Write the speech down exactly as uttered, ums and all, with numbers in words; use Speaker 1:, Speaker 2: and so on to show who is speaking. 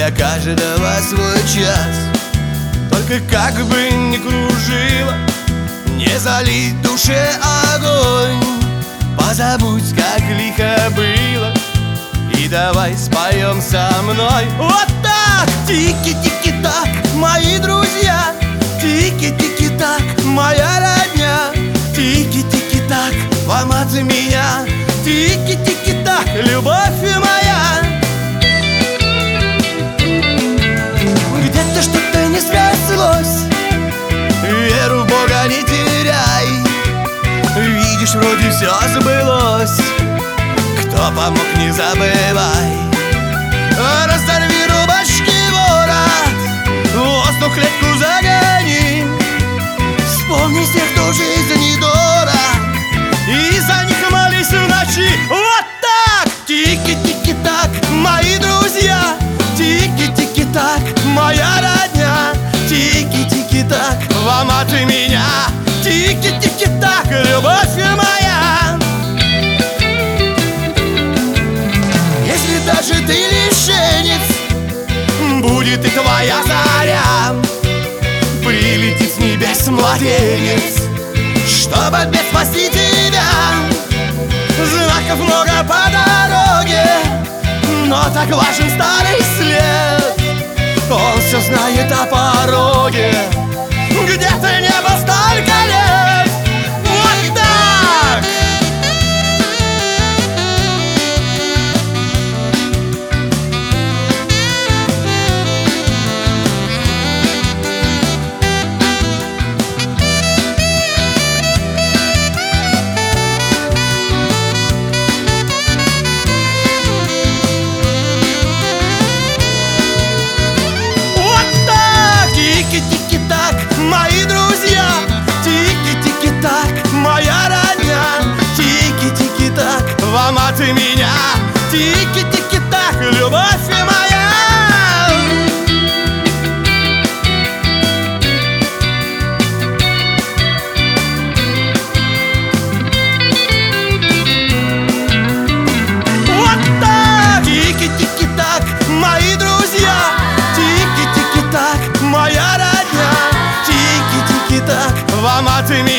Speaker 1: для каждого свой час. Только как бы ни кружило, не залить душе огонь. Позабудь, как лихо было, и давай споем со мной. Вот так! Тики-тики-так, мои друзья, тики-тики-так, моя родня, тики-тики-так, вам от меня, тики-тики-так, любовь моя. Где-то что-то не срослось, веру в Бога не теряй. Видишь, вроде все сбылось, кто помог, не забывай. Разорви рубашки ворот, воздух клетку загони. Вспомни всех, кто жизни дорог, и за них молись в ночи. Вот так! Тики-тики-так, мои друзья, тики-тики-так, моя родня, тики-тики-так, вам от меня, тики-тики-так, любовь моя. Если даже ты лишенец, будет и твоя заря, прилетит с небес младенец, чтобы от бед спасти тебя. Знаков много по дороге, но так важен старый след. Он все знает о пороге, где ты не был столько лет. Вот так! Мои друзья, тики-тики-так, моя родня, тики-тики-так, вам от меня, тики-тики-так, любовь моя. Вот так! Тики-тики-так, мои друзья, тики-тики-так, моя родня, тики-тики-так, вам от меня.